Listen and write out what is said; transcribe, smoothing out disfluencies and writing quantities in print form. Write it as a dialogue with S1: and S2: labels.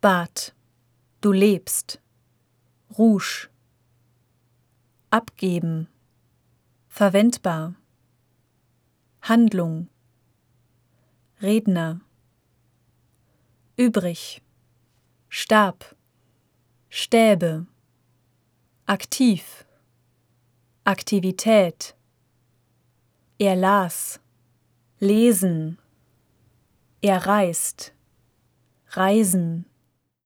S1: Bad, du lebst. Rouge. Abgeben. Verwendbar. Handlung. Redner. Übrig. Stab. Stäbe. Aktiv. Aktivität. Er las. Lesen. Er reist. Reisen.